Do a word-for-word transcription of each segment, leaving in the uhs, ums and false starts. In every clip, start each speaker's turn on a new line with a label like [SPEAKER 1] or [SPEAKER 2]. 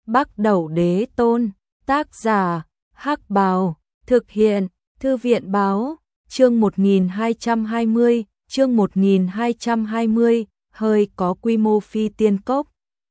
[SPEAKER 1] Bắc Đẩu Đế Tôn, tác giả, Hắc Bào, thực hiện, Thư viện báo, chương một nghìn hai trăm hai mươi, chương một nghìn hai trăm hai mươi, hơi có quy mô phi tiên cốc.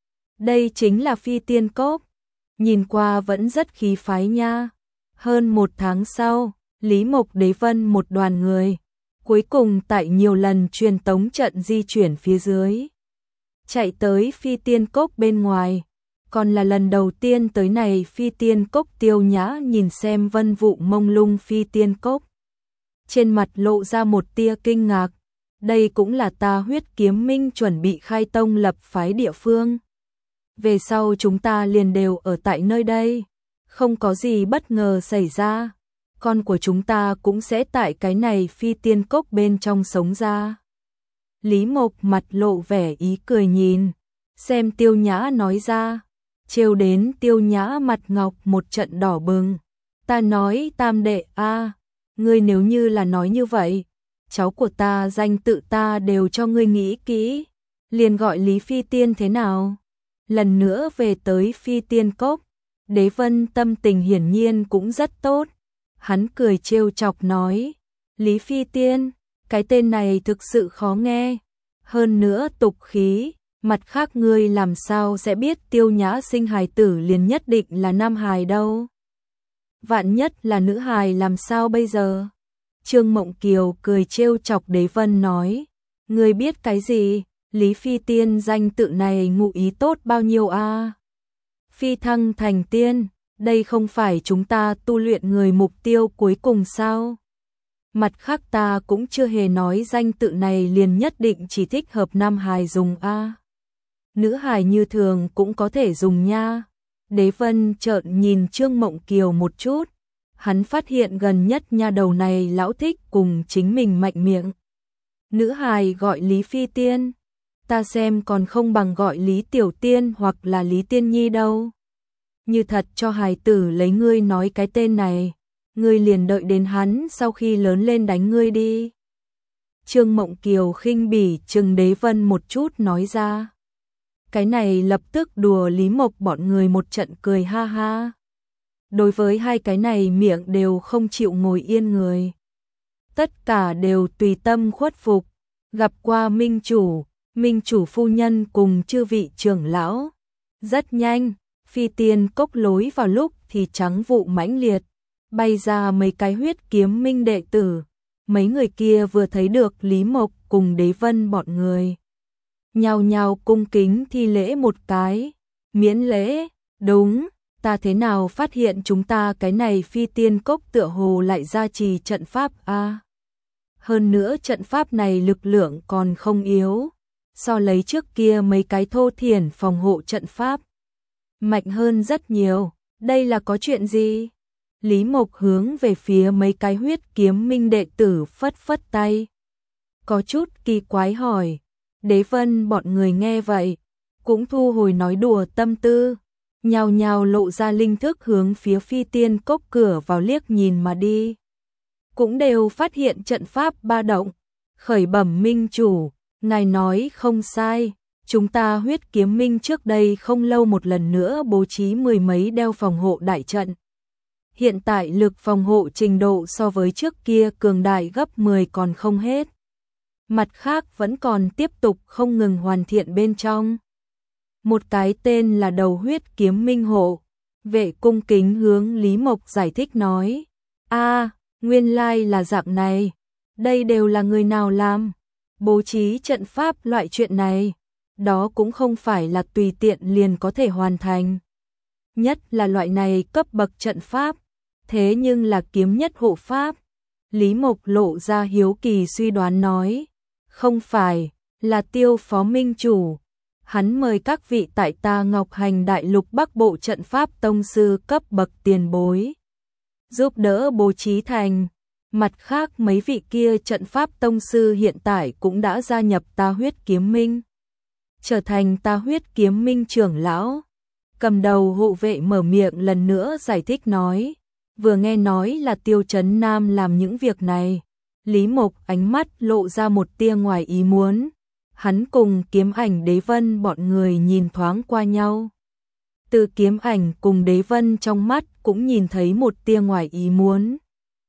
[SPEAKER 1] Đây chính là phi tiên cốc, nhìn qua vẫn rất khí phái nha. Hơn một tháng sau, Lý Mộc Đế Vân một đoàn người, cuối cùng tại nhiều lần truyền tống trận di chuyển phía dưới, chạy tới phi tiên cốc bên ngoài. Còn là lần đầu tiên tới này phi tiên cốc, Tiêu Nhã nhìn xem vân vụ mông lung phi tiên cốc, trên mặt lộ ra một tia kinh ngạc. Đây cũng là ta Huyết Kiếm Minh chuẩn bị khai tông lập phái địa phương. Về sau chúng ta liền đều ở tại nơi đây, không có gì bất ngờ xảy ra, con của chúng ta cũng sẽ tại cái này phi tiên cốc bên trong sống ra. Lý Mộc mặt lộ vẻ ý cười nhìn xem Tiêu Nhã nói ra, trêu đến Tiêu Nhã mặt ngọc một trận đỏ bừng. Ta nói Tam đệ a, à, ngươi nếu như là nói như vậy, cháu của ta danh tự ta đều cho ngươi nghĩ kỹ, liền gọi Lý Phi Tiên thế nào? Lần nữa về tới phi tiên cốc, Đế Vân tâm tình hiển nhiên cũng rất tốt. Hắn cười trêu chọc nói, Lý Phi Tiên, cái tên này thực sự khó nghe, hơn nữa tục khí. Mặt khác ngươi làm sao sẽ biết Tiêu Nhã sinh hài tử liền nhất định là nam hài đâu? Vạn nhất là nữ hài làm sao bây giờ? Trương Mộng Kiều cười trêu chọc Đế Vân nói, ngươi biết cái gì? Lý Phi Tiên danh tự này ngụ ý tốt bao nhiêu a? À? Phi thăng thành tiên, đây không phải chúng ta tu luyện người mục tiêu cuối cùng sao? Mặt khác ta cũng chưa hề nói danh tự này liền nhất định chỉ thích hợp nam hài dùng a. À? Nữ hài như thường cũng có thể dùng nha. Đế Vân trợn nhìn Trương Mộng Kiều một chút, hắn phát hiện gần nhất nha đầu này lão thích cùng chính mình mạnh miệng. Nữ hài gọi Lý Phi Tiên, ta xem còn không bằng gọi Lý Tiểu Tiên hoặc là Lý Tiên Nhi đâu. Như thật cho hài tử lấy ngươi nói cái tên này, ngươi liền đợi đến hắn sau khi lớn lên đánh ngươi đi. Trương Mộng Kiều khinh bỉ chừng Đế Vân một chút nói ra. Cái này lập tức đùa Lý Mộc bọn người một trận cười ha ha. Đối với hai cái này miệng đều không chịu ngồi yên người, tất cả đều tùy tâm khuất phục. Gặp qua Minh Chủ, Minh Chủ phu nhân cùng chư vị trưởng lão. Rất nhanh, phi tiên cốc lối vào lúc thì trắng vụ mãnh liệt, bay ra mấy cái Huyết Kiếm Minh đệ tử. Mấy người kia vừa thấy được Lý Mộc cùng Đế Vân bọn người, nhao nhao cung kính thi lễ một cái. Miễn lễ, đúng, ta thế nào phát hiện chúng ta cái này phi tiên cốc tựa hồ lại gia trì trận pháp a? À? Hơn nữa trận pháp này lực lượng còn không yếu, so lấy trước kia mấy cái thô thiển phòng hộ trận pháp mạnh hơn rất nhiều. Đây là có chuyện gì? Lý Mộc hướng về phía mấy cái Huyết Kiếm Minh đệ tử phất phất tay, có chút kỳ quái hỏi. Đế Vân bọn người nghe vậy, cũng thu hồi nói đùa tâm tư, nhao nhao lộ ra linh thức hướng phía phi tiên cốc cửa vào liếc nhìn mà đi. Cũng đều phát hiện trận pháp ba động, khởi bẩm Minh Chủ, ngài nói không sai, chúng ta Huyết Kiếm Minh trước đây không lâu một lần nữa bố trí mười mấy đeo phòng hộ đại trận. Hiện tại lực phòng hộ trình độ so với trước kia cường đại gấp mười còn không hết. Mặt khác vẫn còn tiếp tục không ngừng hoàn thiện bên trong. Một cái tên là đầu Huyết Kiếm Minh hộ vệ cung kính hướng Lý Mộc giải thích nói, a, à, nguyên lai là dạng này, đây đều là người nào làm? Bố trí trận pháp loại chuyện này, đó cũng không phải là tùy tiện liền có thể hoàn thành. Nhất là loại này cấp bậc trận pháp, thế nhưng là kiếm nhất hộ pháp. Lý Mộc lộ ra hiếu kỳ suy đoán nói, không phải, là Tiêu Phó Minh Chủ, hắn mời các vị tại ta Ngọc Hành Đại Lục Bắc Bộ trận pháp tông sư cấp bậc tiền bối, giúp đỡ bố trí thành. Mặt khác mấy vị kia trận pháp tông sư hiện tại cũng đã gia nhập ta Huyết Kiếm Minh, trở thành ta Huyết Kiếm Minh trưởng lão. Cầm đầu hộ vệ mở miệng lần nữa giải thích nói, vừa nghe nói là Tiêu Chấn Nam làm những việc này, Lý Mộc ánh mắt lộ ra một tia ngoài ý muốn. Hắn cùng Kiếm Ảnh Đế Vân bọn người nhìn thoáng qua nhau, Từ Kiếm Ảnh cùng Đế Vân trong mắt cũng nhìn thấy một tia ngoài ý muốn.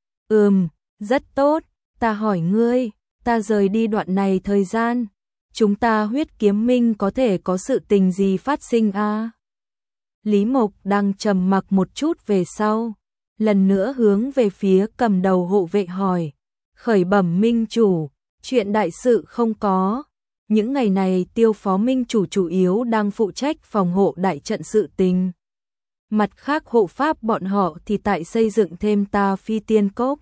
[SPEAKER 1] Ừm, rất tốt, ta hỏi ngươi, ta rời đi đoạn này thời gian, chúng ta Huyết Kiếm Minh có thể có sự tình gì phát sinh a? Lý Mộc đang trầm mặc một chút về sau, lần nữa hướng về phía cầm đầu hộ vệ hỏi, khởi bẩm minh chủ, chuyện đại sự không có. Những ngày này Tiêu phó minh chủ chủ yếu đang phụ trách phòng hộ đại trận sự tình. Mặt khác hộ pháp bọn họ thì tại xây dựng thêm Ta Phi Tiên Cốc.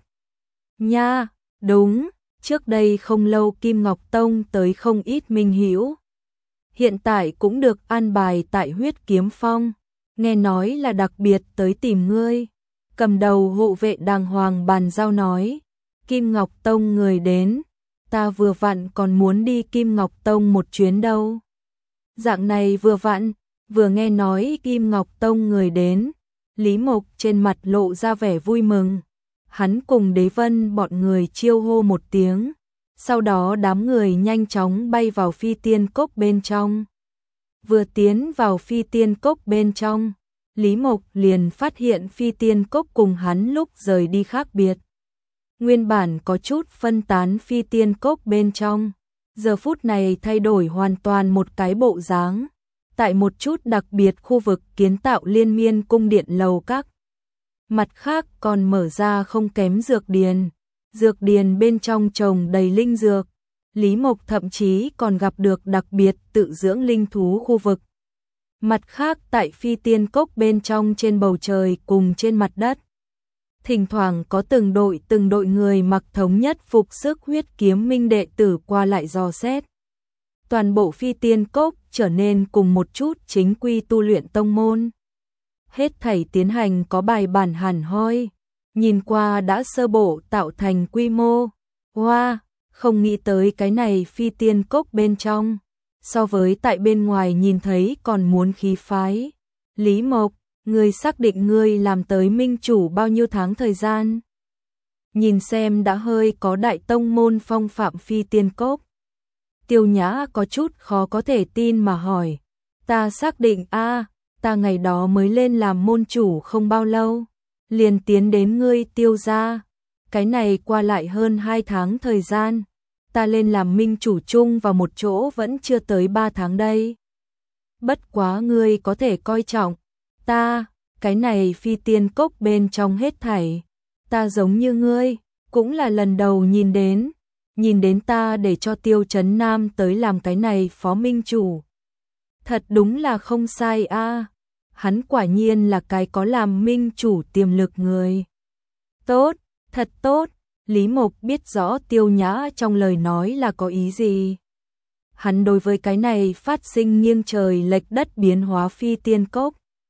[SPEAKER 1] Nha, đúng, trước đây không lâu Kim Ngọc Tông tới không ít minh hữu. Hiện tại cũng được an bài tại Huyết Kiếm Phong, nghe nói là đặc biệt tới tìm ngươi. Cầm đầu hộ vệ đàng hoàng bàn giao nói, Kim Ngọc Tông người đến, ta vừa vặn còn muốn đi Kim Ngọc Tông một chuyến đâu. Dạng này vừa vặn, vừa nghe nói Kim Ngọc Tông người đến, Lý Mộc trên mặt lộ ra vẻ vui mừng. Hắn cùng Đế Vân bọn người chiêu hô một tiếng, sau đó đám người nhanh chóng bay vào Phi Tiên Cốc bên trong. Vừa tiến vào Phi Tiên Cốc bên trong, Lý Mộc liền phát hiện Phi Tiên Cốc cùng hắn lúc rời đi khác biệt. Nguyên bản có chút phân tán Phi Tiên Cốc bên trong, giờ phút này thay đổi hoàn toàn một cái bộ dáng. Tại một chút đặc biệt khu vực kiến tạo liên miên cung điện lầu các. Mặt khác còn mở ra không kém dược điền. Dược điền bên trong trồng đầy linh dược. Lý Mộc thậm chí còn gặp được đặc biệt tự dưỡng linh thú khu vực. Mặt khác tại Phi Tiên Cốc bên trong trên bầu trời cùng trên mặt đất. Thỉnh thoảng có từng đội từng đội người mặc thống nhất phục sức Huyết Kiếm Minh đệ tử qua lại dò xét. Toàn bộ Phi Tiên Cốc trở nên cùng một chút chính quy tu luyện tông môn. Hết thảy tiến hành có bài bản hẳn hoi, nhìn qua đã sơ bộ tạo thành quy mô. Wow, không nghĩ tới cái này Phi Tiên Cốc bên trong, so với tại bên ngoài nhìn thấy còn muốn khí phái. Lý Mộc, ngươi xác định ngươi làm tới minh chủ bao nhiêu tháng thời gian? Nhìn xem đã hơi có đại tông môn phong phạm Phi Tiên Cốc. Tiêu Nhã có chút khó có thể tin mà hỏi, ta xác định a, ta ngày đó mới lên làm môn chủ không bao lâu, liền tiến đến ngươi Tiêu gia, cái này qua lại hơn hai tháng thời gian, ta lên làm minh chủ chung vào một chỗ vẫn chưa tới ba tháng đây. Bất quá ngươi có thể coi trọng ta, cái này Phi Tiên Cốc bên trong hết thảy, ta giống như ngươi, cũng là lần đầu nhìn đến. Nhìn đến ta để cho Tiêu Chấn Nam tới làm cái này phó minh chủ. Thật đúng là không sai a, hắn quả nhiên là cái có làm minh chủ tiềm lực người. Tốt, thật tốt, Lý Mộc biết rõ Tiêu Nhã trong lời nói là có ý gì. Hắn đối với cái này phát sinh nghiêng trời lệch đất biến hóa Phi Tiên Cốc.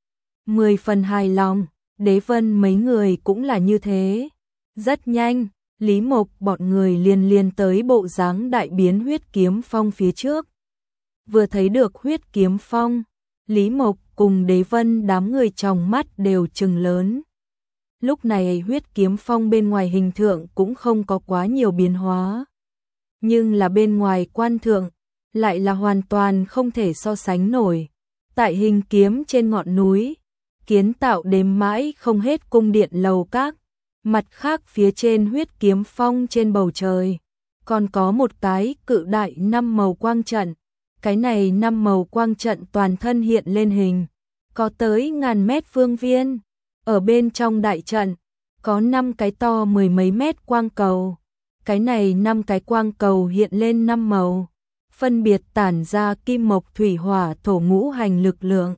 [SPEAKER 1] Mười phần hài lòng, Đế Vân mấy người cũng là như thế. Rất nhanh. Lý Mộc bọn người liền liền tới bộ dáng đại biến Huyết Kiếm Phong phía trước. Vừa thấy được Huyết Kiếm Phong, Lý Mộc cùng Đế Vân đám người trong mắt đều trừng lớn. Lúc này Huyết Kiếm Phong bên ngoài hình thượng cũng không có quá nhiều biến hóa. Nhưng là bên ngoài quan thượng, lại là hoàn toàn không thể so sánh nổi. Tại hình kiếm trên ngọn núi, kiến tạo đếm mãi không hết cung điện lầu các. Mặt khác phía trên Huyết Kiếm Phong trên bầu trời, còn có một cái cự đại năm màu quang trận. Cái này năm màu quang trận toàn thân hiện lên hình, có tới ngàn mét phương viên. Ở bên trong đại trận, có năm cái to mười mấy mét quang cầu. Cái này năm cái quang cầu hiện lên năm màu, phân biệt tản ra kim mộc thủy hỏa thổ ngũ hành lực lượng.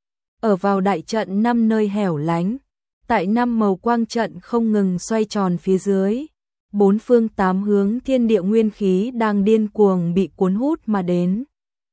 [SPEAKER 1] Ở vào đại trận năm nơi hẻo lánh. Tại năm màu quang trận không ngừng xoay tròn phía dưới, bốn phương tám hướng thiên địa nguyên khí đang điên cuồng bị cuốn hút mà đến.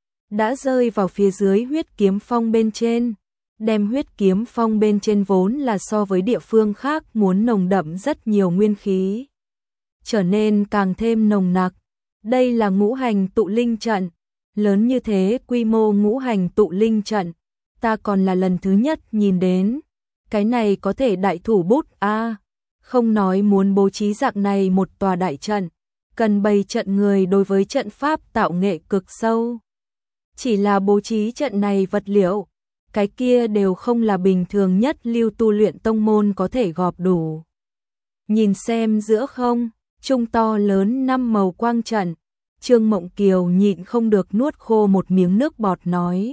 [SPEAKER 1] Đã rơi vào phía dưới Huyết Kiếm Phong bên trên, đem Huyết Kiếm Phong bên trên vốn là so với địa phương khác muốn nồng đậm rất nhiều nguyên khí. Trở nên càng thêm nồng nặc, đây là ngũ hành tụ linh trận, lớn như thế quy mô ngũ hành tụ linh trận, ta còn là lần thứ nhất nhìn đến. Cái này có thể đại thủ bút a, à, không nói muốn bố trí dạng này một tòa đại trận, cần bày trận người đối với trận pháp tạo nghệ cực sâu. Chỉ là bố trí trận này vật liệu, cái kia đều không là bình thường nhất lưu tu luyện tông môn có thể gọp đủ. Nhìn xem giữa không, trung to lớn năm màu quang trận, Trương Mộng Kiều nhịn không được nuốt khô một miếng nước bọt nói.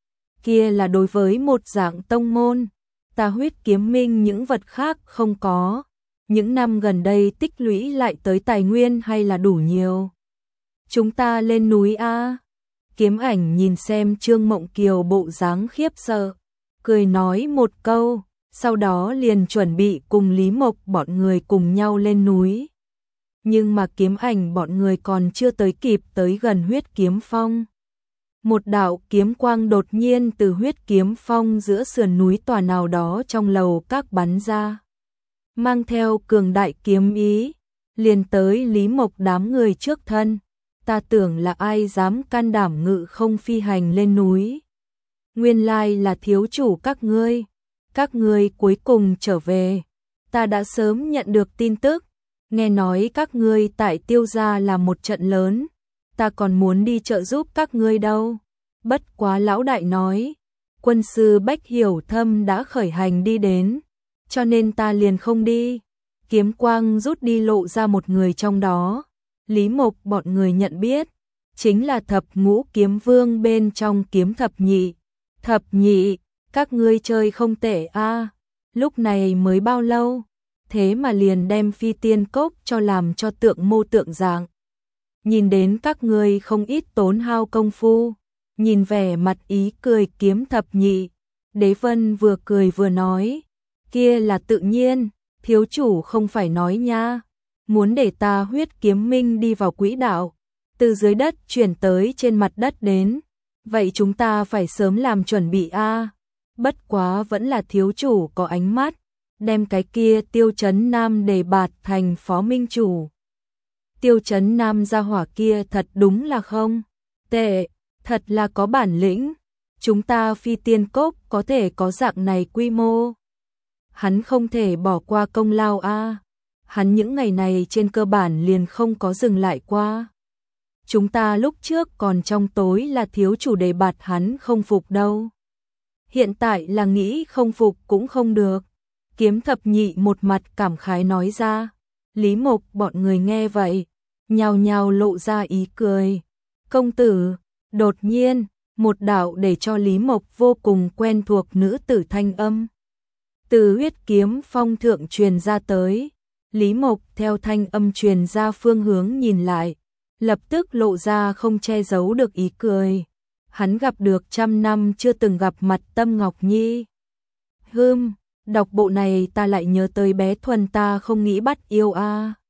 [SPEAKER 1] Kia là đối với một dạng tông môn, ta Huyết Kiếm Minh những vật khác không có. Những năm gần đây tích lũy lại tới tài nguyên hay là đủ nhiều. Chúng ta lên núi a. Kiếm Ảnh nhìn xem Trương Mộng Kiều bộ dáng khiếp sợ, cười nói một câu, sau đó liền chuẩn bị cùng Lý Mộc bọn người cùng nhau lên núi. Nhưng mà Kiếm Ảnh bọn người còn chưa tới kịp tới gần Huyết Kiếm Phong. Một đạo kiếm quang đột nhiên từ Huyết Kiếm Phong giữa sườn núi tòa nào đó trong lầu các bắn ra. Mang theo cường đại kiếm ý, liền tới Lý Mộc đám người trước thân. Ta tưởng là ai dám can đảm ngự không phi hành lên núi. Nguyên lai là thiếu chủ các ngươi. Các ngươi cuối cùng trở về. Ta đã sớm nhận được tin tức. Nghe nói các ngươi tại Tiêu gia là một trận lớn. Ta còn muốn đi trợ giúp các ngươi đâu. Bất quá lão đại nói. Quân sư Bách Hiểu Thâm đã khởi hành đi đến. Cho nên ta liền không đi. Kiếm quang rút đi lộ ra một người trong đó. Lý Mộc bọn người nhận biết, chính là thập ngũ kiếm vương bên trong kiếm thập nhị. Thập nhị, các ngươi chơi không tệ a. Lúc này mới bao lâu, thế mà liền đem phi tiên cốc cho làm cho tượng mô tượng dạng. Nhìn đến các ngươi không ít tốn hao công phu, nhìn vẻ mặt ý cười kiếm thập nhị. Đế Vân vừa cười vừa nói, kia là tự nhiên, thiếu chủ không phải nói nha. Muốn để ta Huyết Kiếm Minh đi vào quỹ đạo, từ dưới đất chuyển tới trên mặt đất đến, vậy chúng ta phải sớm làm chuẩn bị a. Bất quá vẫn là thiếu chủ có ánh mắt, đem cái kia Tiêu Chấn Nam đề bạt thành phó minh chủ. Tiêu Chấn Nam gia hỏa kia thật đúng là không tệ, thật là có bản lĩnh, chúng ta phi tiên cốc có thể có dạng này quy mô. Hắn không thể bỏ qua công lao a. Hắn những ngày này trên cơ bản liền không có dừng lại qua. Chúng ta lúc trước còn trong tối là thiếu chủ đề bạt hắn không phục đâu. Hiện tại là nghĩ không phục cũng không được. Kiếm thập nhị một mặt cảm khái nói ra. Lý Mộc bọn người nghe vậy, nhào nhào lộ ra ý cười. Công tử, đột nhiên, một đạo để cho Lý Mộc vô cùng quen thuộc nữ tử thanh âm. Từ Huyết Kiếm Phong thượng truyền ra tới. Lý Mộc theo thanh âm truyền ra phương hướng nhìn lại, lập tức lộ ra không che giấu được ý cười. Hắn gặp được trăm năm chưa từng gặp mặt Tâm Ngọc Nhi. Hừm, đọc bộ này ta lại nhớ tới bé Thuần ta không nghĩ bắt yêu a.